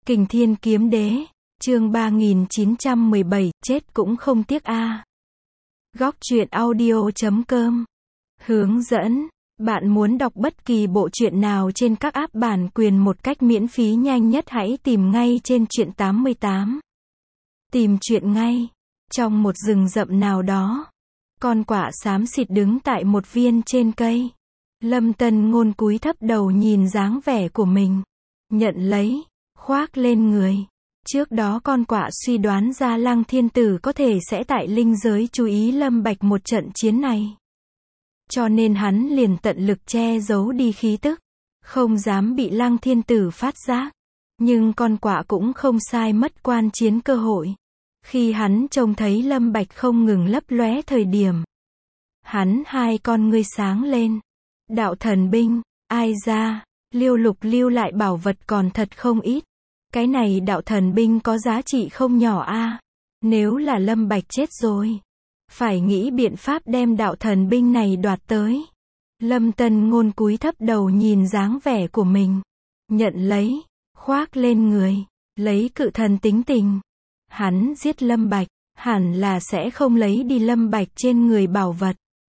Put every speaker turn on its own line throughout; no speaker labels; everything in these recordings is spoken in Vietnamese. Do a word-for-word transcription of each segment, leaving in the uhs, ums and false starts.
Kình Thiên Kiếm Đế, chương ba nghìn chín trăm mười bảy, chết cũng không tiếc a. Góc truyện audio chấm com. Hướng dẫn, bạn muốn đọc bất kỳ bộ truyện nào trên các app bản quyền một cách miễn phí nhanh nhất hãy tìm ngay trên truyện tám mươi tám. Tìm truyện ngay. Trong một rừng rậm nào đó, con quạ xám xịt đứng tại một viên trên cây. Lâm Tân Ngôn cúi thấp đầu nhìn dáng vẻ của mình, nhận lấy, khoác lên người. Trước đó con quạ suy đoán ra Lăng Thiên Tử có thể sẽ tại linh giới chú ý Lâm Bạch một trận chiến này. Cho nên hắn liền tận lực che giấu đi khí tức, không dám bị Lăng Thiên Tử phát giác. Nhưng con quạ cũng không sai mất quan chiến cơ hội. Khi hắn trông thấy Lâm Bạch không ngừng lấp lóe thời điểm, hắn hai con ngươi sáng lên. Đạo thần binh, ai ra, Liêu Lục lưu lại bảo vật còn thật không ít. Cái này đạo thần binh có giá trị không nhỏ a. Nếu là Lâm Bạch chết rồi, phải nghĩ biện pháp đem đạo thần binh này đoạt tới. Lâm Tân Ngôn cúi thấp đầu nhìn dáng vẻ của mình, nhận lấy, khoác lên người, lấy cự thần tính tình. Hắn giết Lâm Bạch, hẳn là sẽ không lấy đi Lâm Bạch trên người bảo vật.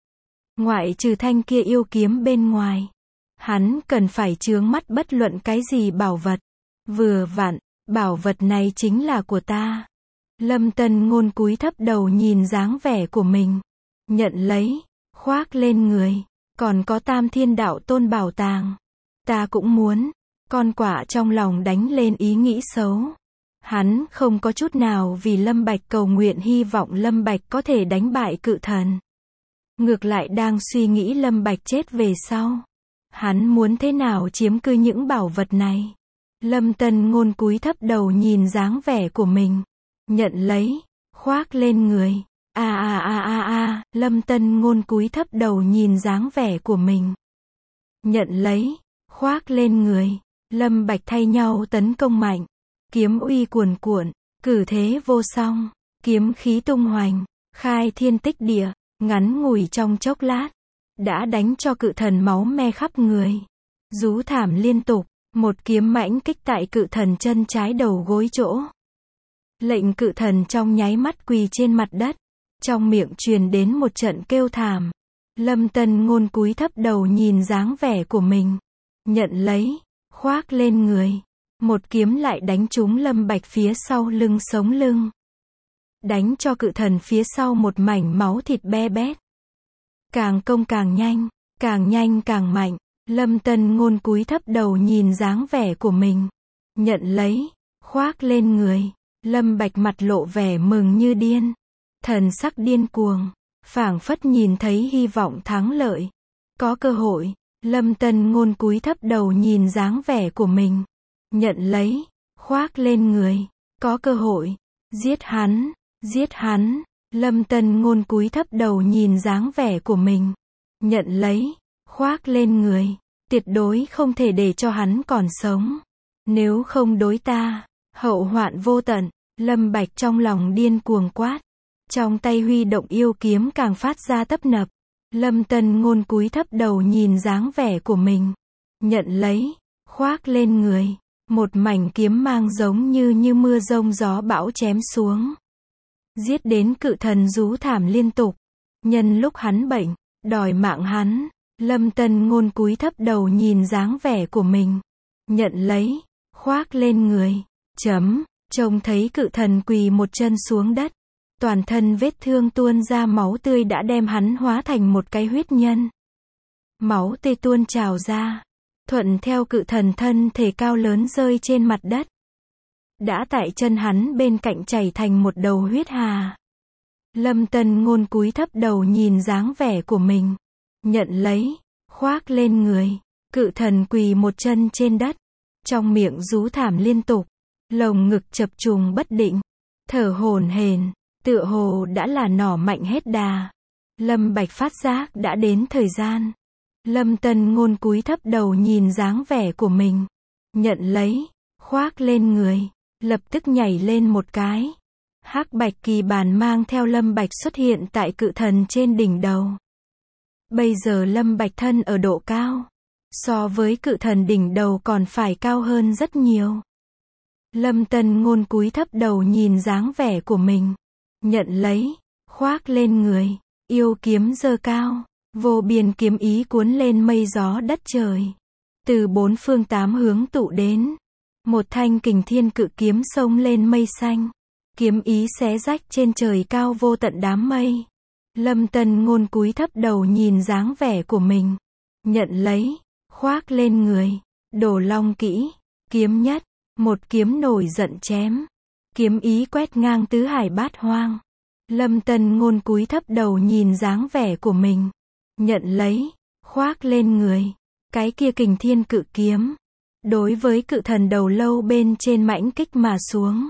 Ngoại trừ thanh kia yêu kiếm bên ngoài, hắn cần phải chướng mắt bất luận cái gì bảo vật. Vừa vặn, bảo vật này chính là của ta. Lâm Tân Ngôn cúi thấp đầu nhìn dáng vẻ của mình, nhận lấy, khoác lên người. Còn có Tam Thiên Đạo Tôn bảo tàng, ta cũng muốn. Con quạ trong lòng đánh lên ý nghĩ xấu. Hắn không có chút nào vì Lâm Bạch cầu nguyện hy vọng Lâm Bạch có thể đánh bại cự thần. Ngược lại đang suy nghĩ Lâm Bạch chết về sau, hắn muốn thế nào chiếm cư những bảo vật này. Lâm Tân Ngôn cúi thấp đầu nhìn dáng vẻ của mình, nhận lấy, khoác lên người. A a a a a, Lâm Tân Ngôn cúi thấp đầu nhìn dáng vẻ của mình, nhận lấy, khoác lên người. Lâm Bạch thay nhau tấn công mạnh, kiếm uy cuồn cuộn, cử thế vô song, kiếm khí tung hoành, khai thiên tích địa, ngắn ngủi trong chốc lát, đã đánh cho cự thần máu me khắp người, rú thảm liên tục. Một kiếm mãnh kích tại cự thần chân trái đầu gối chỗ, lệnh cự thần trong nháy mắt quỳ trên mặt đất, trong miệng truyền đến một trận kêu thảm. Lâm Tân Ngôn cúi thấp đầu nhìn dáng vẻ của mình, nhận lấy, khoác lên người. Một kiếm lại đánh trúng Lâm Bạch phía sau lưng sống lưng, đánh cho cự thần phía sau một mảnh máu thịt be bét. Càng công càng nhanh, càng nhanh càng mạnh. Lâm Tân Ngôn cúi thấp đầu nhìn dáng vẻ của mình, nhận lấy, khoác lên người. Lâm Bạch mặt lộ vẻ mừng như điên, thần sắc điên cuồng, phảng phất nhìn thấy hy vọng thắng lợi, có cơ hội. Lâm Tân Ngôn cúi thấp đầu nhìn dáng vẻ của mình, nhận lấy, khoác lên người, có cơ hội. Giết hắn, giết hắn. Lâm Tân Ngôn cúi thấp đầu nhìn dáng vẻ của mình, nhận lấy, khoác lên người. Tuyệt đối không thể để cho hắn còn sống. Nếu không đối ta, hậu hoạn vô tận. Lâm Bạch trong lòng điên cuồng quát, trong tay huy động yêu kiếm càng phát ra tấp nập. Lâm Tân Ngôn cúi thấp đầu nhìn dáng vẻ của mình, nhận lấy, khoác lên người. Một mảnh kiếm mang giống như như mưa rông gió bão chém xuống, giết đến cự thần rú thảm liên tục. Nhân lúc hắn bệnh, đòi mạng hắn. Lâm Tân Ngôn cúi thấp đầu nhìn dáng vẻ của mình, nhận lấy, khoác lên người. Chấm, trông thấy cự thần quỳ một chân xuống đất, toàn thân vết thương tuôn ra máu tươi đã đem hắn hóa thành một cái huyết nhân. Máu tươi tuôn trào ra, thuận theo cự thần thân thể cao lớn rơi trên mặt đất. Đã tại chân hắn bên cạnh chảy thành một đầu huyết hà. Lâm Tân Ngôn cúi thấp đầu nhìn dáng vẻ của mình, nhận lấy, khoác lên người. Cự thần quỳ một chân trên đất, trong miệng rú thảm liên tục, lồng ngực chập trùng bất định, thở hổn hển, tựa hồ đã là nỏ mạnh hết đà. Lâm Bạch phát giác đã đến thời gian. Lâm Tân Ngôn cúi thấp đầu nhìn dáng vẻ của mình, nhận lấy, khoác lên người, lập tức nhảy lên một cái. Hắc bạch kỳ bàn mang theo Lâm Bạch xuất hiện tại cự thần trên đỉnh đầu. Bây giờ Lâm Bạch thân ở độ cao, so với cự thần đỉnh đầu còn phải cao hơn rất nhiều. Lâm Tân Ngôn cúi thấp đầu nhìn dáng vẻ của mình. Nhận lấy, khoác lên người, yêu kiếm giơ cao, vô biên kiếm ý cuốn lên mây gió đất trời. Từ bốn phương tám hướng tụ đến. Một thanh kình thiên cự kiếm xông lên mây xanh. Kiếm ý xé rách trên trời cao vô tận đám mây. Lâm Tân Ngôn cúi thấp đầu nhìn dáng vẻ của mình. Nhận lấy, khoác lên người, Đồ Long kỹ, kiếm nhất, một kiếm nổi giận chém. Kiếm ý quét ngang tứ hải bát hoang. Lâm Tân Ngôn cúi thấp đầu nhìn dáng vẻ của mình. Nhận lấy, khoác lên người, cái kia kình thiên cự kiếm. Đối với cự thần đầu lâu bên trên mãnh kích mà xuống.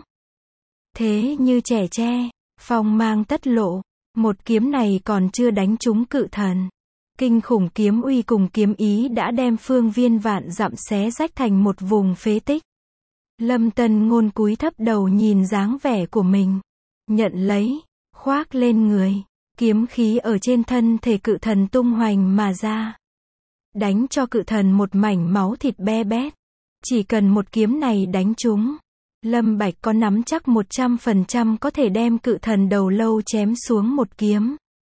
Thế như trẻ tre, phong mang tất lộ. Một kiếm này còn chưa đánh trúng cự thần. Kinh khủng kiếm uy cùng kiếm ý đã đem phương viên vạn dặm xé rách thành một vùng phế tích. Lâm Tân Ngôn cúi thấp đầu nhìn dáng vẻ của mình. Nhận lấy, khoác lên người. Kiếm khí ở trên thân thể cự thần tung hoành mà ra. Đánh cho cự thần một mảnh máu thịt be bét. Chỉ cần một kiếm này đánh trúng. Lâm Bạch có nắm chắc một trăm phần trăm có thể đem cự thần đầu lâu chém xuống một kiếm.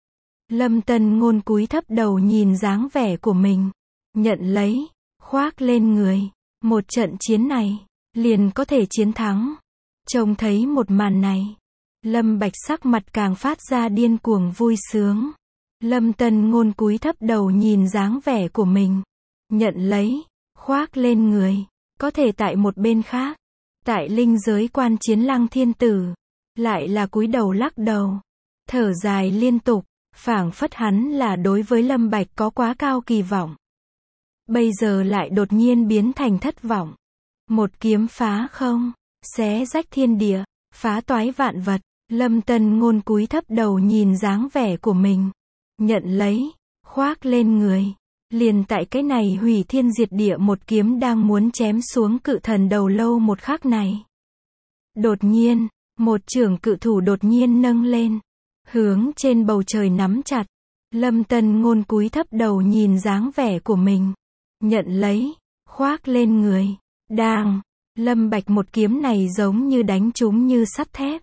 Lâm Tân Ngôn cúi thấp đầu nhìn dáng vẻ của mình. Nhận lấy, khoác lên người. Một trận chiến này, liền có thể chiến thắng. Trông thấy một màn này. Lâm Bạch sắc mặt càng phát ra điên cuồng vui sướng. Lâm Tân Ngôn cúi thấp đầu nhìn dáng vẻ của mình. Nhận lấy, khoác lên người. Có thể tại một bên khác. Tại linh giới quan chiến Lăng Thiên Tử. Lại là cúi đầu lắc đầu. Thở dài liên tục. Phảng phất hắn là đối với Lâm Bạch có quá cao kỳ vọng. Bây giờ lại đột nhiên biến thành thất vọng. Một kiếm phá không. Xé rách thiên địa. Phá toái vạn vật. Lâm Tân Ngôn cúi thấp đầu nhìn dáng vẻ của mình. Nhận lấy. Khoác lên người. Liền tại cái này hủy thiên diệt địa một kiếm đang muốn chém xuống cự thần đầu lâu một khắc này. Đột nhiên, một chưởng cự thủ đột nhiên nâng lên. Hướng trên bầu trời nắm chặt. Lâm Tân Ngôn cúi thấp đầu nhìn dáng vẻ của mình. Nhận lấy. Khoác lên người. Đang. Lâm Bạch một kiếm này giống như đánh trúng như sắt thép.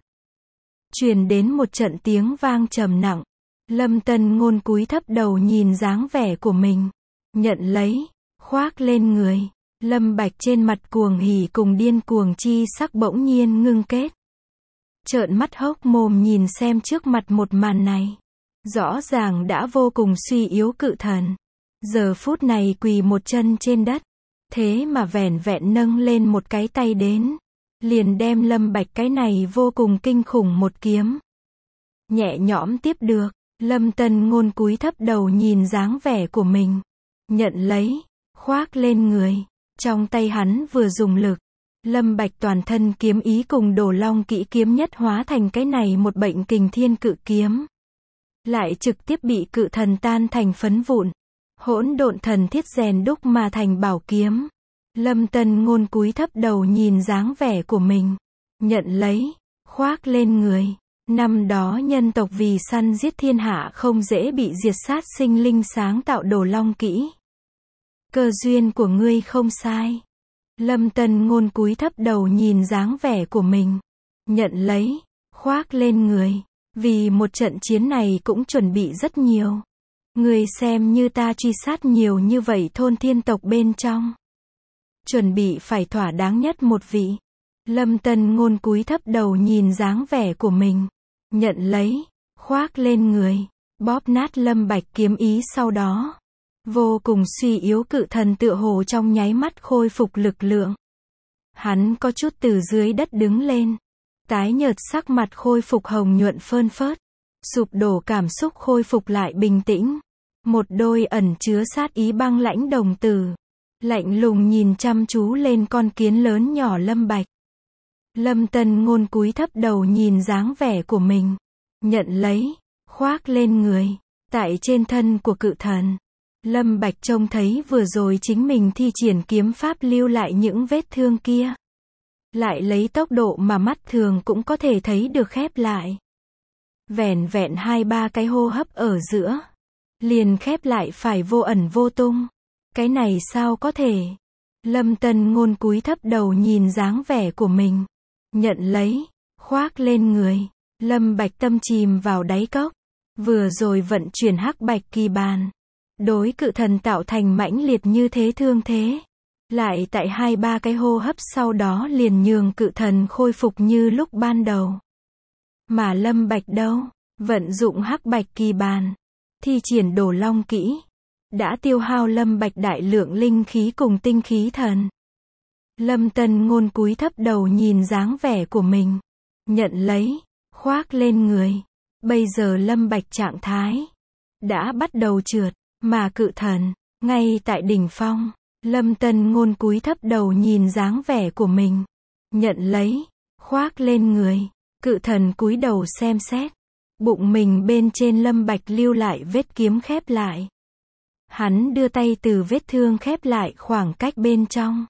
Truyền đến một trận tiếng vang trầm nặng. Lâm Tân Ngôn cúi thấp đầu nhìn dáng vẻ của mình. Nhận lấy. Khoác lên người. Lâm Bạch trên mặt cuồng hỉ cùng điên cuồng chi sắc bỗng nhiên ngưng kết. Trợn mắt hốc mồm nhìn xem trước mặt một màn này. Rõ ràng đã vô cùng suy yếu cự thần. Giờ phút này quỳ một chân trên đất. Thế mà vẻn vẹn nâng lên một cái tay đến. Liền đem Lâm Bạch cái này vô cùng kinh khủng một kiếm. Nhẹ nhõm tiếp được. Lâm Tân Ngôn cúi thấp đầu nhìn dáng vẻ của mình. Nhận lấy. Khoác lên người. Trong tay hắn vừa dùng lực. Lâm Bạch toàn thân kiếm ý cùng Đồ Long kỹ kiếm nhất hóa thành cái này một bệnh kình thiên cự kiếm. Lại trực tiếp bị cự thần tan thành phấn vụn. Hỗn độn thần thiết rèn đúc mà thành bảo kiếm. Lâm Tân Ngôn cúi thấp đầu nhìn dáng vẻ của mình. Nhận lấy. Khoác lên người. Năm đó nhân tộc vì săn giết thiên hạ không dễ bị diệt sát sinh linh sáng tạo Đồ Long kỹ. Cơ duyên của ngươi không sai. Lâm Tân Ngôn cúi thấp đầu nhìn dáng vẻ của mình. Nhận lấy. Khoác lên người. Vì một trận chiến này cũng chuẩn bị rất nhiều. Ngươi xem như ta truy sát nhiều như vậy thôn thiên tộc bên trong. Chuẩn bị phải thỏa đáng nhất một vị. Lâm Tân Ngôn cúi thấp đầu nhìn dáng vẻ của mình. Nhận lấy. Khoác lên người. Bóp nát Lâm Bạch kiếm ý sau đó. Vô cùng suy yếu cự thần tựa hồ trong nháy mắt khôi phục lực lượng. Hắn có chút từ dưới đất đứng lên. Tái nhợt sắc mặt khôi phục hồng nhuận phơn phớt. Sụp đổ cảm xúc khôi phục lại bình tĩnh. Một đôi ẩn chứa sát ý băng lãnh đồng tử. Lạnh lùng nhìn chăm chú lên con kiến lớn nhỏ Lâm Bạch. Lâm Tân Ngôn cúi thấp đầu nhìn dáng vẻ của mình. Nhận lấy. Khoác lên người. Tại trên thân của cự thần. Lâm Bạch trông thấy vừa rồi chính mình thi triển kiếm pháp lưu lại những vết thương kia. Lại lấy tốc độ mà mắt thường cũng có thể thấy được khép lại. Vẻn vẹn hai ba cái hô hấp ở giữa. Liền khép lại phải vô ẩn vô tung. Cái này sao có thể? Lâm Tân Ngôn cúi thấp đầu nhìn dáng vẻ của mình. Nhận lấy, khoác lên người. Lâm Bạch tâm chìm vào đáy cốc. Vừa rồi vận chuyển hắc bạch kỳ bàn. Đối cự thần tạo thành mãnh liệt như thế thương thế. Lại tại hai ba cái hô hấp sau đó liền nhường cự thần khôi phục như lúc ban đầu. Mà Lâm Bạch đâu? Vận dụng hắc bạch kỳ bàn. Thi triển Đồ Long kỹ. Đã tiêu hao Lâm Bạch đại lượng linh khí cùng tinh khí thần. Lâm Tân Ngôn cúi thấp đầu nhìn dáng vẻ của mình. Nhận lấy, khoác lên người. Bây giờ Lâm Bạch trạng thái đã bắt đầu trượt, mà cự thần, ngay tại đỉnh phong. Lâm Tân Ngôn cúi thấp đầu nhìn dáng vẻ của mình. Nhận lấy, khoác lên người. Cự thần cúi đầu xem xét. Bụng mình bên trên Lâm Bạch lưu lại vết kiếm khép lại. Hắn đưa tay từ vết thương khép lại khoảng cách bên trong.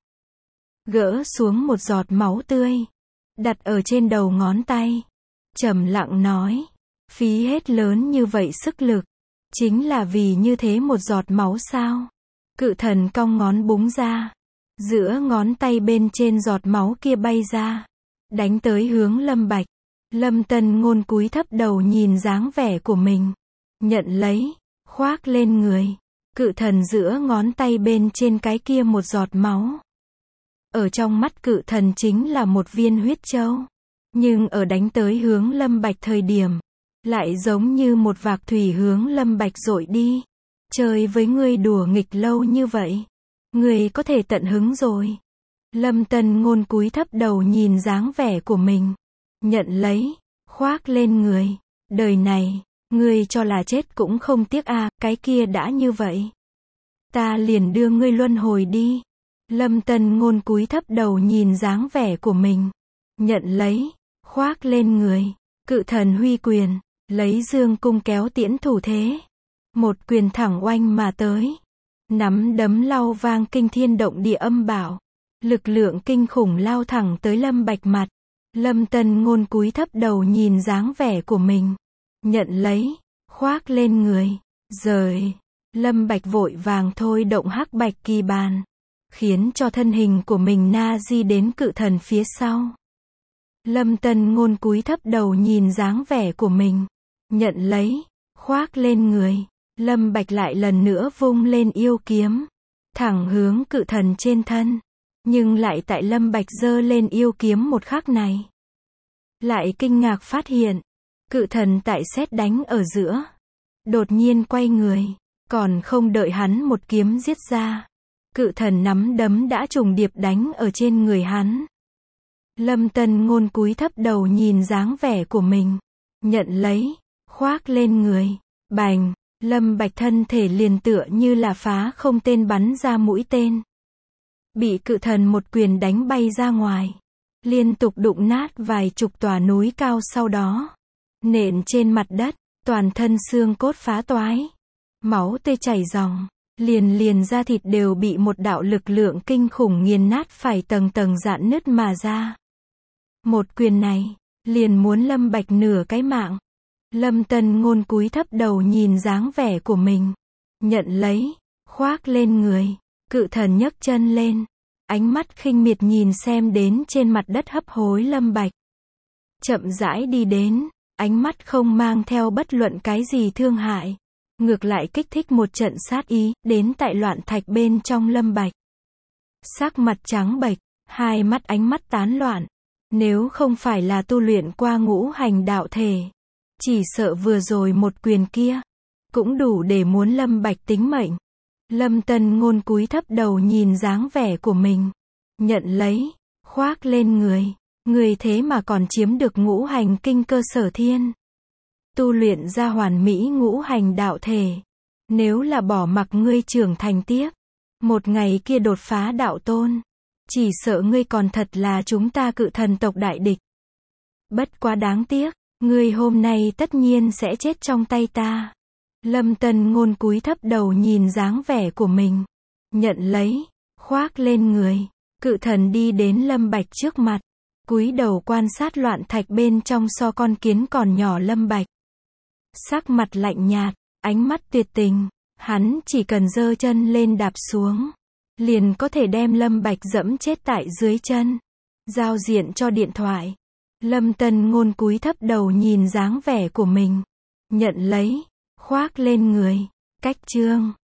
Gỡ xuống một giọt máu tươi. Đặt ở trên đầu ngón tay. Trầm lặng nói. Phí hết lớn như vậy sức lực. Chính là vì như thế một giọt máu sao? Cự thần cong ngón búng ra. Giữa ngón tay bên trên giọt máu kia bay ra. Đánh tới hướng Lâm Bạch. Lâm Tân Ngôn cúi thấp đầu nhìn dáng vẻ của mình. Nhận lấy, khoác lên người. Cự thần giữa ngón tay bên trên cái kia một giọt máu. Ở trong mắt cự thần chính là một viên huyết châu. Nhưng ở đánh tới hướng Lâm Bạch thời điểm, lại giống như một vạc thủy hướng Lâm Bạch dội đi. Chơi với ngươi đùa nghịch lâu như vậy. Ngươi có thể tận hứng rồi. Lâm Tân Ngôn cúi thấp đầu nhìn dáng vẻ của mình. Nhận lấy, khoác lên người. Đời này, ngươi cho là chết cũng không tiếc a, à, cái kia đã như vậy. Ta liền đưa ngươi luân hồi đi. Lâm Tân Ngôn cúi thấp đầu nhìn dáng vẻ của mình. Nhận lấy, khoác lên người. Cự thần huy quyền, lấy dương cung kéo tiễn thủ thế. Một quyền thẳng oanh mà tới. Nắm đấm lau vang kinh thiên động địa âm bảo. Lực lượng kinh khủng lao thẳng tới Lâm Bạch mặt. Lâm Tân Ngôn cúi thấp đầu nhìn dáng vẻ của mình. Nhận lấy, khoác lên người. Rời. Lâm Bạch vội vàng thôi động hắc bạch kỳ bàn. Khiến cho thân hình của mình na di đến cự thần phía sau. Lâm Tân Ngôn cúi thấp đầu nhìn dáng vẻ của mình. Nhận lấy, khoác lên người. Lâm Bạch lại lần nữa vung lên yêu kiếm. Thẳng hướng cự thần trên thân. Nhưng lại tại Lâm Bạch giơ lên yêu kiếm một khắc này. Lại kinh ngạc phát hiện. Cự thần tại sét đánh ở giữa. Đột nhiên quay người. Còn không đợi hắn một kiếm giết ra. Cự thần nắm đấm đã trùng điệp đánh ở trên người hắn. Lâm Tân Ngôn cúi thấp đầu nhìn dáng vẻ của mình. Nhận lấy, khoác lên người. Bành, Lâm Bạch thân thể liền tựa như là phá không tên bắn ra mũi tên. Bị cự thần một quyền đánh bay ra ngoài. Liên tục đụng nát vài chục tòa núi cao sau đó. Nện trên mặt đất, toàn thân xương cốt phá toái. Máu tươi chảy ròng. Liền liền da thịt đều bị một đạo lực lượng kinh khủng nghiền nát phải tầng tầng rạn nứt mà ra. Một quyền này, liền muốn Lâm Bạch nửa cái mạng. Lâm Tân Ngôn cúi thấp đầu nhìn dáng vẻ của mình. Nhận lấy, khoác lên người. Cự thần nhấc chân lên. Ánh mắt khinh miệt nhìn xem đến trên mặt đất hấp hối Lâm Bạch. Chậm rãi đi đến, ánh mắt không mang theo bất luận cái gì thương hại. Ngược lại kích thích một trận sát ý, đến tại loạn thạch bên trong Lâm Bạch. Sắc mặt trắng bệch, hai mắt ánh mắt tán loạn. Nếu không phải là tu luyện qua ngũ hành đạo thể, chỉ sợ vừa rồi một quyền kia, cũng đủ để muốn Lâm Bạch tính mệnh. Lâm Tân Ngôn cúi thấp đầu nhìn dáng vẻ của mình. Nhận lấy, khoác lên người. Người thế mà còn chiếm được ngũ hành kinh cơ sở thiên. Tu luyện ra hoàn mỹ ngũ hành đạo thể. Nếu là bỏ mặc ngươi trưởng thành tiếp, một ngày kia đột phá đạo tôn, chỉ sợ ngươi còn thật là chúng ta cự thần tộc đại địch. Bất quá đáng tiếc, ngươi hôm nay tất nhiên sẽ chết trong tay ta. Lâm Tân Ngôn cúi thấp đầu nhìn dáng vẻ của mình. Nhận lấy, khoác lên người. Cự thần đi đến Lâm Bạch trước mặt. Cúi đầu quan sát loạn thạch bên trong so con kiến còn nhỏ Lâm Bạch. Sắc mặt lạnh nhạt, ánh mắt tuyệt tình. Hắn chỉ cần giơ chân lên đạp xuống. liền có thể đem Lâm Bạch dẫm chết tại dưới chân. Giao diện cho điện thoại. Lâm Tân Ngôn cúi thấp đầu nhìn dáng vẻ của mình. Nhận lấy. Khoác lên người. Cách chương.